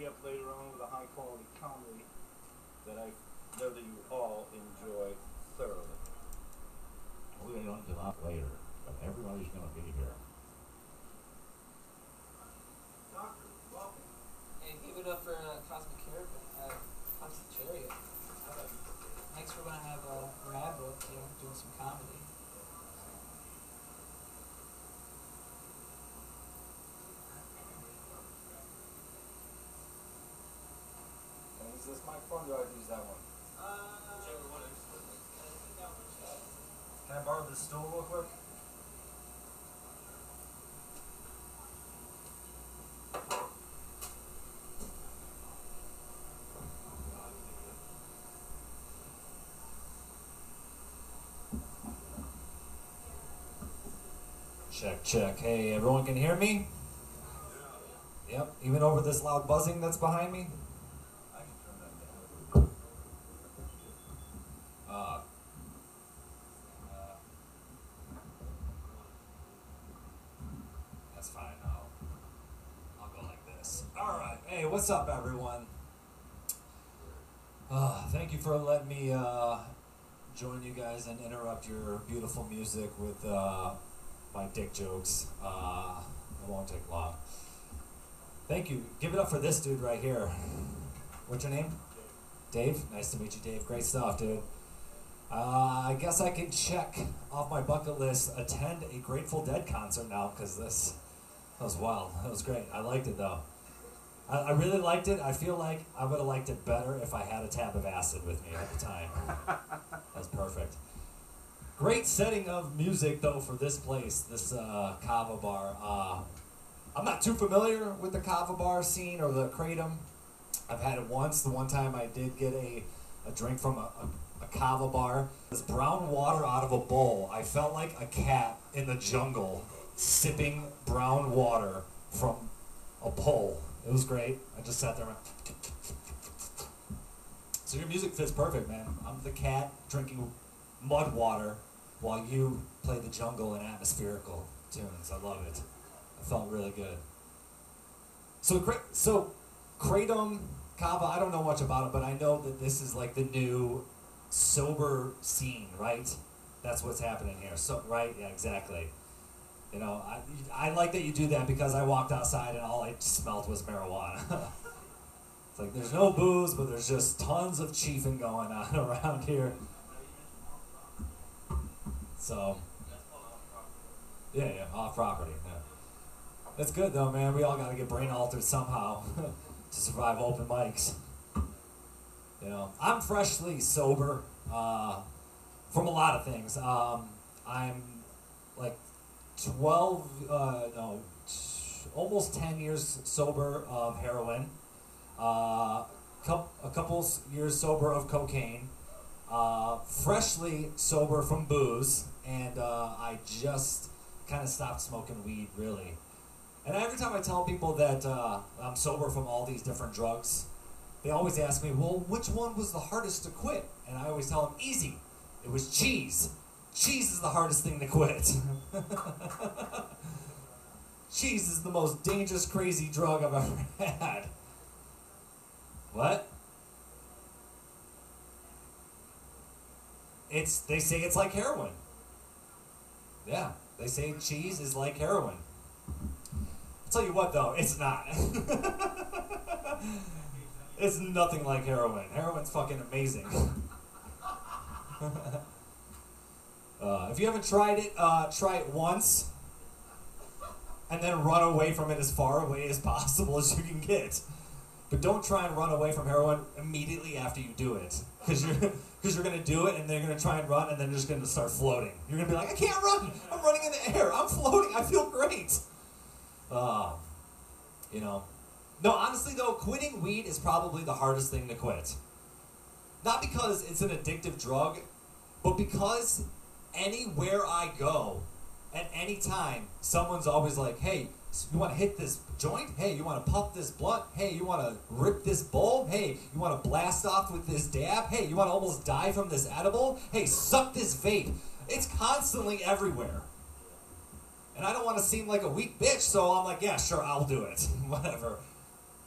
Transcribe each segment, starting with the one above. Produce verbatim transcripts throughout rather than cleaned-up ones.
be up later on with a high quality comedy that I know that you all enjoy thoroughly. We're going to get up later, but everybody's going to be here. Doctor, welcome. Hey, give it up for uh, Cosmic Caravan, uh, Cosmic Chariot. Uh, next we're going to have uh, Rad with you know, doing some comedy. And is this microphone? Do I use that one? Uh, Whichever one. Can I borrow this stool real quick? Check, check. Hey, everyone can hear me? Yep, even over this loud buzzing that's behind me? I can turn that down. Uh, that's fine. I'll, I'll go like this. Alright, hey, what's up, everyone? Uh, thank you for letting me uh, join you guys and interrupt your beautiful music with uh, my dick jokes. Uh, it won't take long. Thank you. Give it up for this dude right here. What's your name? Dave. Dave? Nice to meet you, Dave. Great stuff, dude. Uh, I guess I can check off my bucket list, attend a Grateful Dead concert now, because this, that was wild. That was great. I liked it, though. I, I really liked it. I feel like I would have liked it better if I had a tab of acid with me at the time. That was perfect. Great setting of music, though, for this place, this uh, Kava bar. Uh, I'm not too familiar with the Kava bar scene or the Kratom. I've had it once. The one time I did get a, a drink from a, a, a Kava bar. This brown water out of a bowl. I felt like a cat in the jungle sipping brown water from a bowl. It was great. I just sat there and went... So your music fits perfect, man. I'm the cat drinking mud water while you play the jungle and atmospherical tunes. I love it. I felt really good. So, so Kratom, Kava, I don't know much about it, but I know that this is like the new sober scene, right? That's what's happening here. So, right? Yeah, exactly. You know, I, I like that you do that because I walked outside and all I smelled was marijuana. It's like there's no booze, but there's just tons of chiefing going on around here. So, yeah, yeah, off property. Yeah. That's good though, man. We all gotta get brain altered somehow to survive open mics. You know, I'm freshly sober uh, from a lot of things. Um, I'm like twelve, uh, no, almost ten years sober of heroin. Uh, a couple years sober of cocaine. Uh, freshly sober from booze, and uh, I just kind of stopped smoking weed, really. And every time I tell people that uh, I'm sober from all these different drugs, they always ask me, well, which one was the hardest to quit? And I always tell them, easy. It was cheese. Cheese is the hardest thing to quit. Cheese is the most dangerous, crazy drug I've ever had. What? It's, they say it's like heroin. Yeah, they say cheese is like heroin. I'll tell you what though, it's not. It's nothing like heroin. Heroin's fucking amazing. uh, if you haven't tried it, uh, try it once. And then run away from it as far away as possible as you can get. But don't try and run away from heroin immediately after you do it. Because you're, cause you're going to do it, and they're going to try and run, and then they're just going to start floating. You're going to be like, I can't run! I'm running in the air! I'm floating! I feel great! Uh, you know. No, honestly, though, quitting weed is probably the hardest thing to quit. Not because it's an addictive drug, but because anywhere I go, at any time, someone's always like, hey, you want to hit this joint? Hey, you want to puff this blunt? Hey, you want to rip this bowl? Hey, you want to blast off with this dab? Hey, you want to almost die from this edible? Hey, suck this vape. It's constantly everywhere. And I don't want to seem like a weak bitch, so I'm like, yeah, sure, I'll do it. Whatever.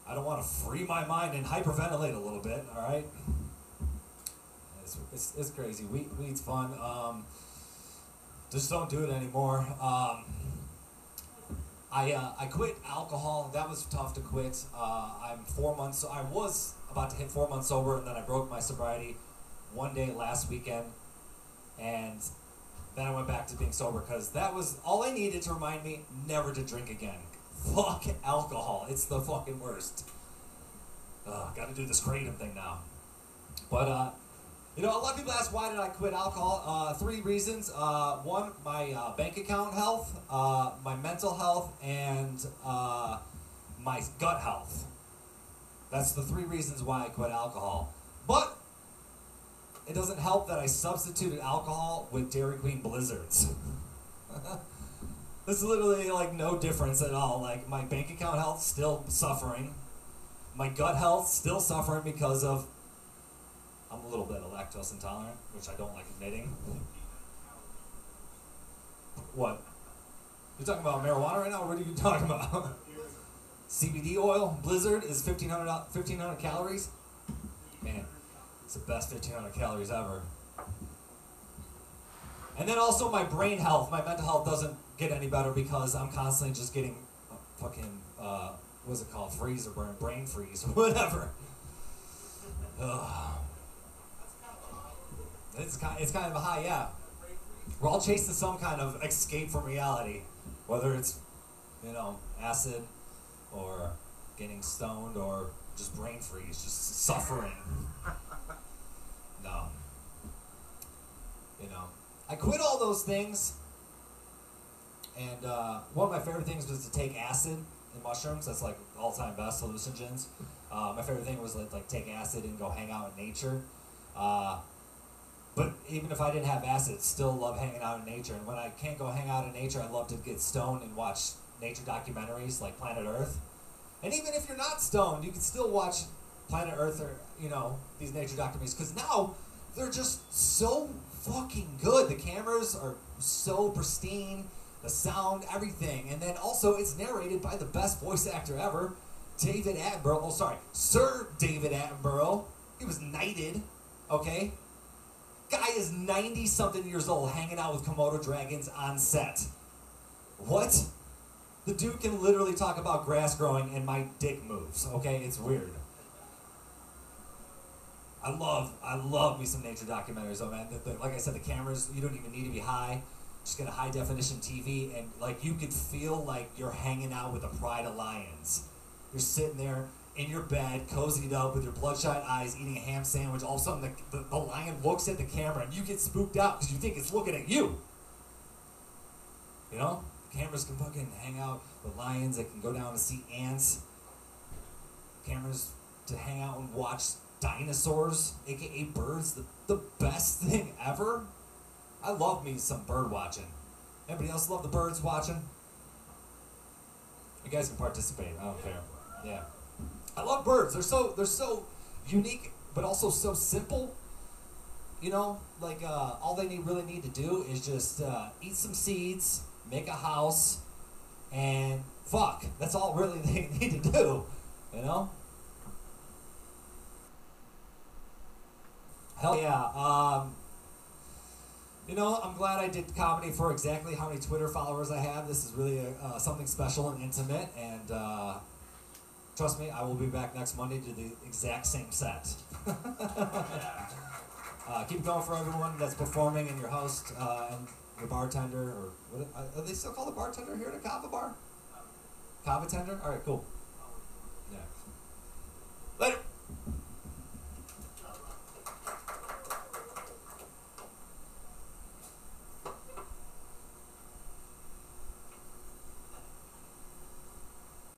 I don't want to free my mind and hyperventilate a little bit. All right. It's it's, it's crazy. Weed, weed's fun. Um, just don't do it anymore. Um, I uh, I quit alcohol. That was tough to quit. Uh, I'm four months. I was about to hit four months sober, and then I broke my sobriety one day last weekend, and then I went back to being sober because that was all I needed to remind me never to drink again. Fuck alcohol. It's the fucking worst. Uh, got to do this kratom thing now. But uh, you know, a lot of people ask why did I quit alcohol? Uh, three reasons. Uh, one, my uh, bank account health, uh, my mental health, and uh, my gut health. That's the three reasons why I quit alcohol. But it doesn't help that I substituted alcohol with Dairy Queen Blizzards. There's literally like no difference at all. Like my bank account health still suffering. My gut health still suffering because of I'm a little bit of lactose intolerant, which I don't like admitting. What? You're talking about marijuana right now? Or what are you talking about? C B D oil, Blizzard is fifteen hundred calories. Man, it's the best fifteen hundred calories ever. And then also my brain health, my mental health doesn't get any better because I'm constantly just getting uh, fucking, uh, what's it called, freeze or burn, brain freeze, whatever. Ugh. It's kind, it's kind of a high, yeah. We're all chasing some kind of escape from reality, whether it's, you know, acid or getting stoned or just brain freeze, just suffering. No. You know, I quit all those things, and uh, one of my favorite things was to take acid and mushrooms. That's like all-time best hallucinogens. Uh, my favorite thing was like, like take acid and go hang out in nature. Uh, But even if I didn't have acid, still love hanging out in nature. And when I can't go hang out in nature, I love to get stoned and watch nature documentaries like Planet Earth. And even if you're not stoned, you can still watch Planet Earth or, you know, these nature documentaries. Because now, they're just so fucking good. The cameras are so pristine, the sound, everything. And then also, it's narrated by the best voice actor ever, David Attenborough. Oh, sorry, Sir David Attenborough. He was knighted, okay? Guy is ninety-something years old hanging out with Komodo dragons on set. What? The dude can literally talk about grass growing and my dick moves, okay? It's weird. I love, I love me some nature documentaries, though, man. The, the, like I said, the cameras, you don't even need to be high. Just get a high-definition T V, and, like, you could feel like you're hanging out with a pride of lions. You're sitting there in your bed, cozied up with your bloodshot eyes, eating a ham sandwich. All of a sudden, the, the, the lion looks at the camera, and you get spooked out because you think it's looking at you. You know? Cameras can fucking hang out with lions. They can go down to see ants. Cameras to hang out and watch dinosaurs, aka birds. The, the best thing ever. I love me some bird watching. Anybody else love the birds watching? You guys can participate. I don't care. Yeah. I love birds. They're so they're so unique, but also so simple. You know, like uh, all they need really need to do is just uh, eat some seeds, make a house, and fuck. That's all really they need to do. You know. Hell yeah. Um, you know, I'm glad I did comedy for exactly how many Twitter followers I have. This is really a, uh, something special and intimate, and. Uh, Trust me, I will be back next Monday to do the exact same set. uh, keep going for everyone that's performing and your host uh, and your bartender, or what, are they still called a bartender here at a Kava bar? Kava tender? All right, cool.